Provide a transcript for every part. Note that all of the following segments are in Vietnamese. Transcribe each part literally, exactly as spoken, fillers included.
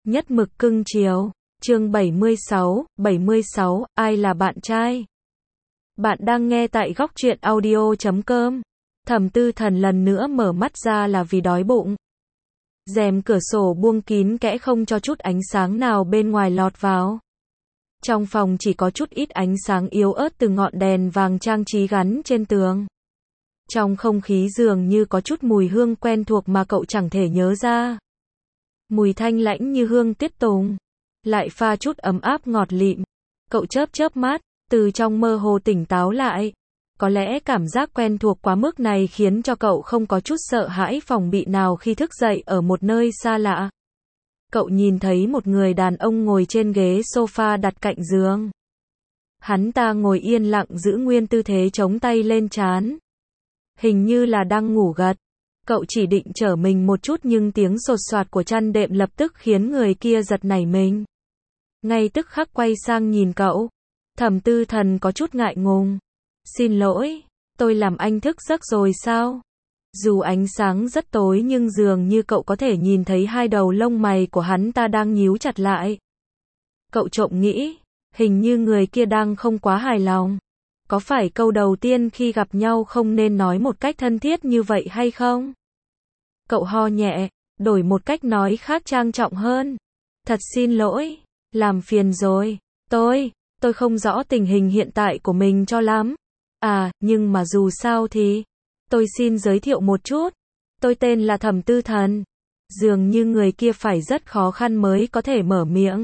Nhất mực cưng chiều. Chương bảy mươi sáu, bảy mươi sáu, ai là bạn trai? Bạn đang nghe tại góc truyện audio chấm com. Thẩm Tư Thần lần nữa mở mắt ra là vì đói bụng. Rèm cửa sổ buông kín kẽ không cho chút ánh sáng nào bên ngoài lọt vào. Trong phòng chỉ có chút ít ánh sáng yếu ớt từ ngọn đèn vàng trang trí gắn trên tường. Trong không khí dường như có chút mùi hương quen thuộc mà cậu chẳng thể nhớ ra. Mùi thanh lãnh như hương tiết tùng, lại pha chút ấm áp ngọt lịm. Cậu chớp chớp mắt, từ trong mơ hồ tỉnh táo lại. Có lẽ cảm giác quen thuộc quá mức này khiến cho cậu không có chút sợ hãi phòng bị nào khi thức dậy ở một nơi xa lạ. Cậu nhìn thấy một người đàn ông ngồi trên ghế sofa đặt cạnh giường. Hắn ta ngồi yên lặng giữ nguyên tư thế chống tay lên trán. Hình như là đang ngủ gật. Cậu chỉ định trở mình một chút nhưng tiếng sột soạt của chăn đệm lập tức khiến người kia giật nảy mình. Ngay tức khắc quay sang nhìn cậu. Thẩm Tư Thần có chút ngại ngùng. Xin lỗi, tôi làm anh thức giấc rồi sao? Dù ánh sáng rất tối nhưng dường như cậu có thể nhìn thấy hai đầu lông mày của hắn ta đang nhíu chặt lại. Cậu trộm nghĩ, hình như người kia đang không quá hài lòng. Có phải câu đầu tiên khi gặp nhau không nên nói một cách thân thiết như vậy hay không? Cậu ho nhẹ, đổi một cách nói khác trang trọng hơn. Thật xin lỗi, làm phiền rồi. Tôi, tôi không rõ tình hình hiện tại của mình cho lắm. À, nhưng mà dù sao thì, tôi xin giới thiệu một chút. Tôi tên là Thẩm Tư Thần. Dường như người kia phải rất khó khăn mới có thể mở miệng.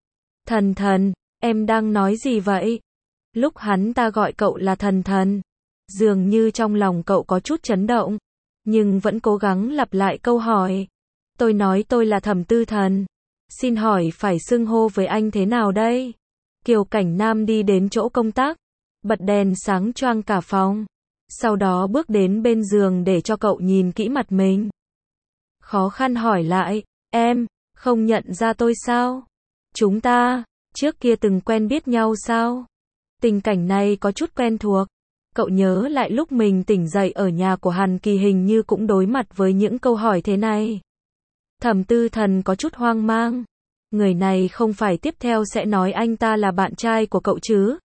Thần Thần, em đang nói gì vậy? Lúc hắn ta gọi cậu là Thần Thần, dường như trong lòng cậu có chút chấn động, nhưng vẫn cố gắng lặp lại câu hỏi. Tôi nói tôi là Thẩm Tư Thần. Xin hỏi phải xưng hô với anh thế nào đây? Kiều Cảnh Nam đi đến chỗ công tác, bật đèn sáng choang cả phòng. Sau đó bước đến bên giường để cho cậu nhìn kỹ mặt mình. Khó khăn hỏi lại, em, không nhận ra tôi sao? Chúng ta, trước kia từng quen biết nhau sao? Tình cảnh này có chút quen thuộc. Cậu nhớ lại lúc mình tỉnh dậy ở nhà của Hàn Kỳ hình như cũng đối mặt với những câu hỏi thế này. Thẩm Tư Thần có chút hoang mang. Người này không phải tiếp theo sẽ nói anh ta là bạn trai của cậu chứ?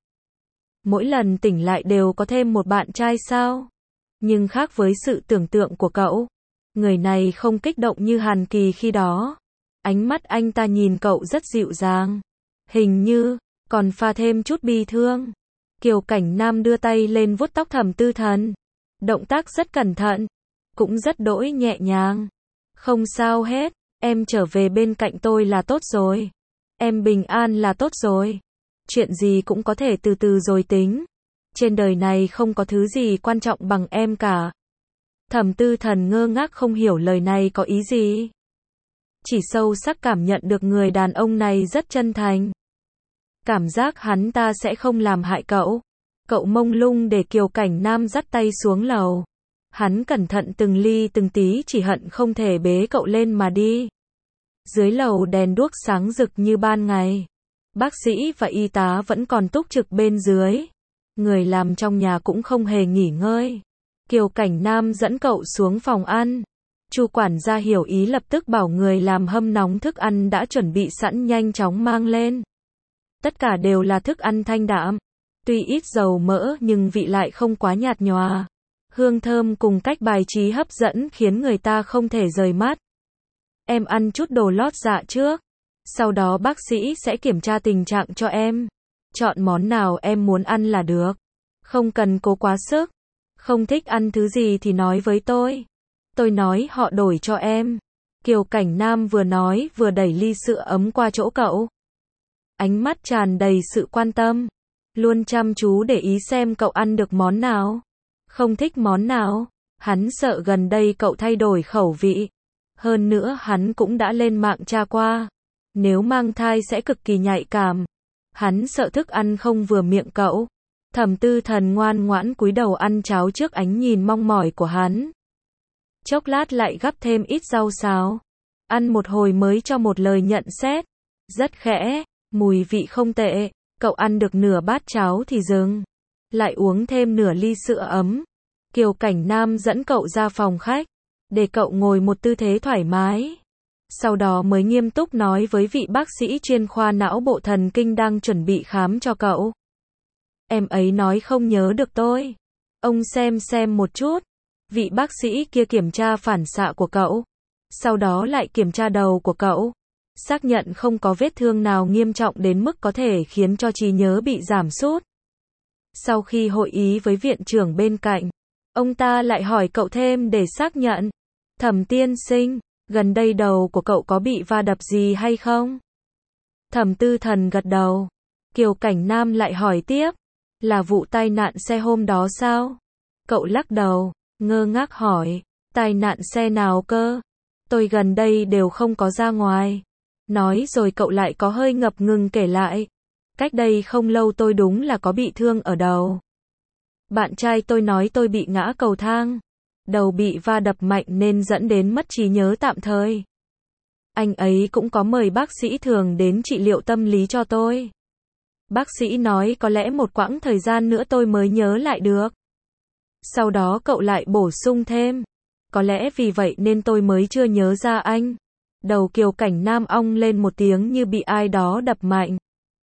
Mỗi lần tỉnh lại đều có thêm một bạn trai sao? Nhưng khác với sự tưởng tượng của cậu, người này không kích động như Hàn Kỳ khi đó. Ánh mắt anh ta nhìn cậu rất dịu dàng. Hình như còn pha thêm chút bi thương. Kiều Cảnh Nam đưa tay lên vuốt tóc Thẩm Tư Thần. Động tác rất cẩn thận, cũng rất đỗi nhẹ nhàng. Không sao hết, em trở về bên cạnh tôi là tốt rồi. Em bình an là tốt rồi. Chuyện gì cũng có thể từ từ rồi tính. Trên đời này không có thứ gì quan trọng bằng em cả. Thẩm Tư Thần ngơ ngác không hiểu lời này có ý gì. Chỉ sâu sắc cảm nhận được người đàn ông này rất chân thành. Cảm giác hắn ta sẽ không làm hại cậu. Cậu mông lung để Kiều Cảnh Nam dắt tay xuống lầu. Hắn cẩn thận từng ly từng tí chỉ hận không thể bế cậu lên mà đi. Dưới lầu đèn đuốc sáng rực như ban ngày. Bác sĩ và y tá vẫn còn túc trực bên dưới. Người làm trong nhà cũng không hề nghỉ ngơi. Kiều Cảnh Nam dẫn cậu xuống phòng ăn. Chu quản gia hiểu ý lập tức bảo người làm hâm nóng thức ăn đã chuẩn bị sẵn nhanh chóng mang lên. Tất cả đều là thức ăn thanh đạm. Tuy ít dầu mỡ nhưng vị lại không quá nhạt nhòa. Hương thơm cùng cách bài trí hấp dẫn khiến người ta không thể rời mắt. Em ăn chút đồ lót dạ trước. Sau đó bác sĩ sẽ kiểm tra tình trạng cho em. Chọn món nào em muốn ăn là được. Không cần cố quá sức. Không thích ăn thứ gì thì nói với tôi. Tôi nói họ đổi cho em. Kiều Cảnh Nam vừa nói vừa đẩy ly sữa ấm qua chỗ cậu. Ánh mắt tràn đầy sự quan tâm. Luôn chăm chú để ý xem cậu ăn được món nào. Không thích món nào. Hắn sợ gần đây cậu thay đổi khẩu vị. Hơn nữa hắn cũng đã lên mạng tra qua. Nếu mang thai sẽ cực kỳ nhạy cảm. Hắn sợ thức ăn không vừa miệng cậu. Thẩm Tư Thần ngoan ngoãn cúi đầu ăn cháo trước ánh nhìn mong mỏi của hắn. Chốc lát lại gắp thêm ít rau xào. Ăn một hồi mới cho một lời nhận xét. Rất khẽ, mùi vị không tệ. Cậu ăn được nửa bát cháo thì dừng. Lại uống thêm nửa ly sữa ấm. Kiều Cảnh Nam dẫn cậu ra phòng khách. Để cậu ngồi một tư thế thoải mái. Sau đó mới nghiêm túc nói với vị bác sĩ chuyên khoa não bộ thần kinh đang chuẩn bị khám cho cậu. Em ấy nói không nhớ được tôi. Ông xem xem một chút. Vị bác sĩ kia kiểm tra phản xạ của cậu. Sau đó lại kiểm tra đầu của cậu. Xác nhận không có vết thương nào nghiêm trọng đến mức có thể khiến cho trí nhớ bị giảm sút. Sau khi hội ý với viện trưởng bên cạnh, ông ta lại hỏi cậu thêm để xác nhận. Thẩm tiên sinh, gần đây đầu của cậu có bị va đập gì hay không? Thẩm Tư Thần gật đầu. Kiều Cảnh Nam lại hỏi tiếp. Là vụ tai nạn xe hôm đó sao? Cậu lắc đầu, ngơ ngác hỏi. Tai nạn xe nào cơ? Tôi gần đây đều không có ra ngoài. Nói rồi cậu lại có hơi ngập ngừng kể lại. Cách đây không lâu tôi đúng là có bị thương ở đầu. Bạn trai tôi nói tôi bị ngã cầu thang. Đầu bị va đập mạnh nên dẫn đến mất trí nhớ tạm thời. Anh ấy cũng có mời bác sĩ thường đến trị liệu tâm lý cho tôi. Bác sĩ nói có lẽ một quãng thời gian nữa tôi mới nhớ lại được. Sau đó cậu lại bổ sung thêm. Có lẽ vì vậy nên tôi mới chưa nhớ ra anh. Đầu Kiều Cảnh Nam ong lên một tiếng như bị ai đó đập mạnh.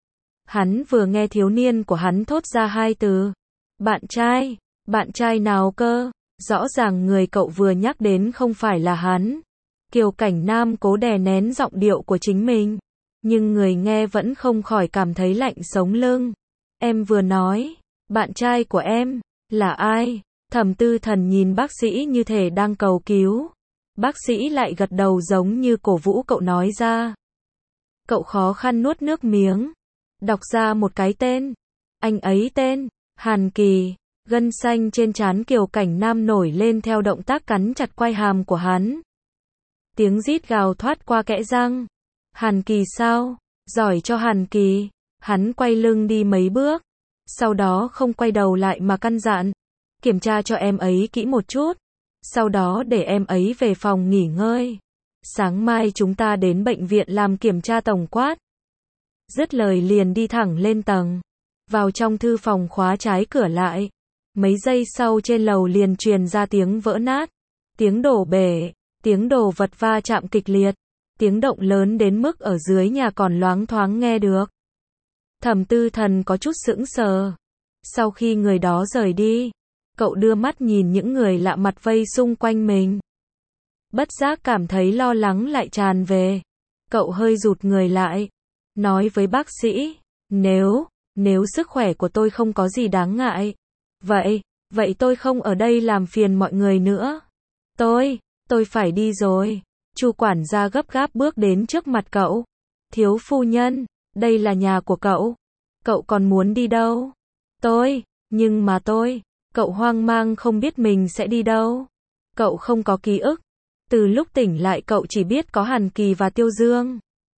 Hắn vừa nghe thiếu niên của hắn thốt ra hai từ. Bạn trai, bạn trai nào cơ? Rõ ràng người cậu vừa nhắc đến không phải là hắn. Kiều Cảnh Nam cố đè nén giọng điệu của chính mình. Nhưng người nghe vẫn không khỏi cảm thấy lạnh sống lưng. Em vừa nói, bạn trai của em, là ai? Thẩm Tư Thần nhìn bác sĩ như thể đang cầu cứu. Bác sĩ lại gật đầu giống như cổ vũ cậu nói ra. Cậu khó khăn nuốt nước miếng. Đọc ra một cái tên. Anh ấy tên, Hàn Kỳ. Gân xanh trên trán Kiều Cảnh Nam nổi lên theo động tác cắn chặt quai hàm của hắn. Tiếng rít gào thoát qua kẽ răng. Hàn Kỳ sao? Giỏi cho Hàn Kỳ. Hắn quay lưng đi mấy bước. Sau đó không quay đầu lại mà căn dặn. Kiểm tra cho em ấy kỹ một chút. Sau đó để em ấy về phòng nghỉ ngơi. Sáng mai chúng ta đến bệnh viện làm kiểm tra tổng quát. Dứt lời liền đi thẳng lên tầng. Vào trong thư phòng khóa trái cửa lại. Mấy giây sau trên lầu liền truyền ra tiếng vỡ nát. Tiếng đổ bể. Tiếng đồ vật va chạm kịch liệt. Tiếng động lớn đến mức ở dưới nhà còn loáng thoáng nghe được. Thẩm Tư Thần có chút sững sờ. Sau khi người đó rời đi, cậu đưa mắt nhìn những người lạ mặt vây xung quanh mình. Bất giác cảm thấy lo lắng lại tràn về. Cậu hơi rụt người lại. Nói với bác sĩ, nếu, nếu sức khỏe của tôi không có gì đáng ngại. Vậy, vậy tôi không ở đây làm phiền mọi người nữa. Tôi, tôi phải đi rồi. Chu quản gia gấp gáp bước đến trước mặt cậu. Thiếu phu nhân, đây là nhà của cậu. Cậu còn muốn đi đâu? Tôi, nhưng mà tôi, cậu hoang mang không biết mình sẽ đi đâu. Cậu không có ký ức. Từ lúc tỉnh lại cậu chỉ biết có Hàn Kỳ và Tiêu Dương.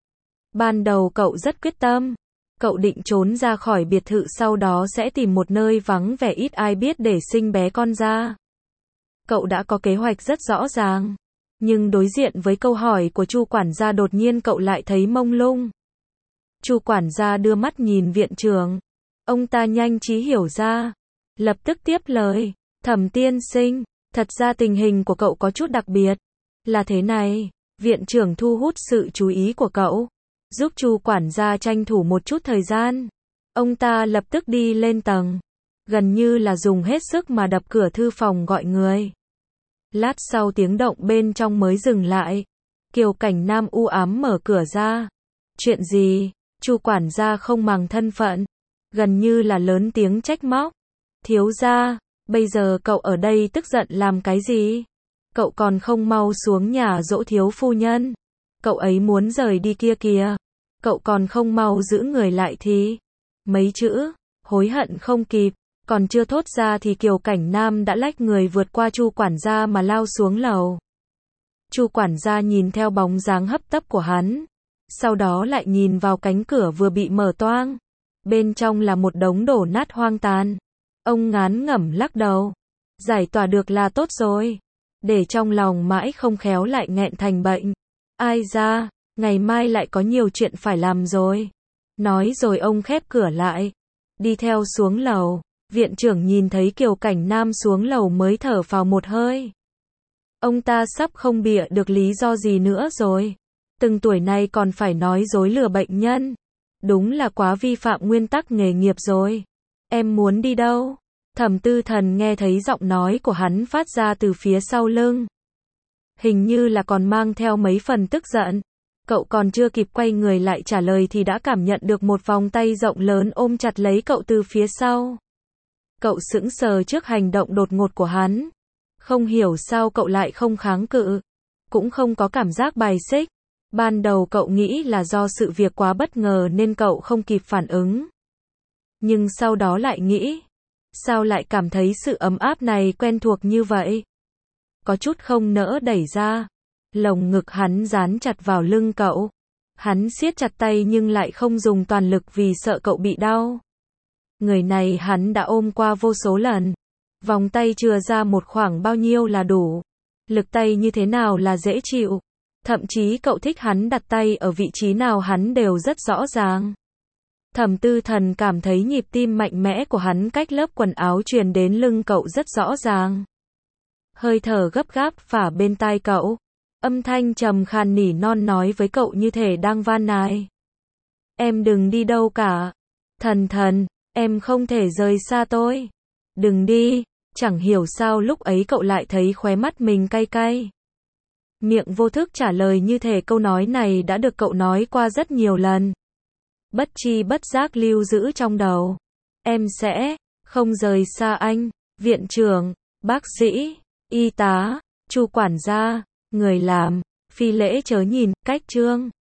Ban đầu cậu rất quyết tâm. Cậu định trốn ra khỏi biệt thự sau đó sẽ tìm một nơi vắng vẻ ít ai biết để sinh bé con ra. Cậu đã có kế hoạch rất rõ ràng. Nhưng đối diện với câu hỏi của Chu quản gia đột nhiên cậu lại thấy mông lung. Chu quản gia đưa mắt nhìn viện trưởng. Ông ta nhanh trí hiểu ra. Lập tức tiếp lời. Thẩm tiên sinh, thật ra tình hình của cậu có chút đặc biệt. Là thế này, viện trưởng thu hút sự chú ý của cậu. Giúp Chu quản gia tranh thủ một chút thời gian. Ông ta lập tức đi lên tầng. Gần như là dùng hết sức mà đập cửa thư phòng gọi người. Lát sau tiếng động bên trong mới dừng lại. Kiều Cảnh Nam u ám mở cửa ra. Chuyện gì? Chu quản gia không màng thân phận. Gần như là lớn tiếng trách móc. Thiếu gia, bây giờ cậu ở đây tức giận làm cái gì? Cậu còn không mau xuống nhà dỗ thiếu phu nhân. Cậu ấy muốn rời đi kia kìa. Cậu còn không mau giữ người lại thì. Mấy chữ, hối hận không kịp. Còn chưa thốt ra thì Kiều Cảnh Nam đã lách người vượt qua Chu quản gia mà lao xuống lầu. Chu quản gia nhìn theo bóng dáng hấp tấp của hắn. Sau đó lại nhìn vào cánh cửa vừa bị mở toang. Bên trong là một đống đổ nát hoang tàn. Ông ngán ngẩm lắc đầu. Giải tỏa được là tốt rồi. Để trong lòng mãi không khéo lại nghẹn thành bệnh. Ai ra, ngày mai lại có nhiều chuyện phải làm rồi. Nói rồi ông khép cửa lại. Đi theo xuống lầu. Viện trưởng nhìn thấy Kiều Cảnh Nam xuống lầu mới thở phào một hơi. Ông ta sắp không bịa được lý do gì nữa rồi. Từng tuổi này còn phải nói dối lừa bệnh nhân. Đúng là quá vi phạm nguyên tắc nghề nghiệp rồi. Em muốn đi đâu? Thẩm Tư Thần nghe thấy giọng nói của hắn phát ra từ phía sau lưng. Hình như là còn mang theo mấy phần tức giận. Cậu còn chưa kịp quay người lại trả lời thì đã cảm nhận được một vòng tay rộng lớn ôm chặt lấy cậu từ phía sau. Cậu sững sờ trước hành động đột ngột của hắn. Không hiểu sao cậu lại không kháng cự. Cũng không có cảm giác bài xích. Ban đầu cậu nghĩ là do sự việc quá bất ngờ nên cậu không kịp phản ứng. Nhưng sau đó lại nghĩ, sao lại cảm thấy sự ấm áp này quen thuộc như vậy? Có chút không nỡ đẩy ra. Lồng ngực hắn dán chặt vào lưng cậu. Hắn siết chặt tay nhưng lại không dùng toàn lực vì sợ cậu bị đau. Người này hắn đã ôm qua vô số lần. Vòng tay chừa ra một khoảng bao nhiêu là đủ. Lực tay như thế nào là dễ chịu. Thậm chí cậu thích hắn đặt tay ở vị trí nào hắn đều rất rõ ràng. Thẩm Tư Thần cảm thấy nhịp tim mạnh mẽ của hắn cách lớp quần áo truyền đến lưng cậu rất rõ ràng. Hơi thở gấp gáp phả bên tai cậu. Âm thanh trầm khàn nỉ non nói với cậu như thể đang van nài. Em đừng đi đâu cả. Thần thần, em không thể rời xa tôi. Đừng đi. Chẳng hiểu sao lúc ấy cậu lại thấy khóe mắt mình cay cay. Miệng vô thức trả lời như thể câu nói này đã được cậu nói qua rất nhiều lần. Bất chi bất giác lưu giữ trong đầu. Em sẽ không rời xa anh. Viện trưởng, bác sĩ, y tá, Chu quản gia, người làm, phi lễ chớ nhìn, cách trương.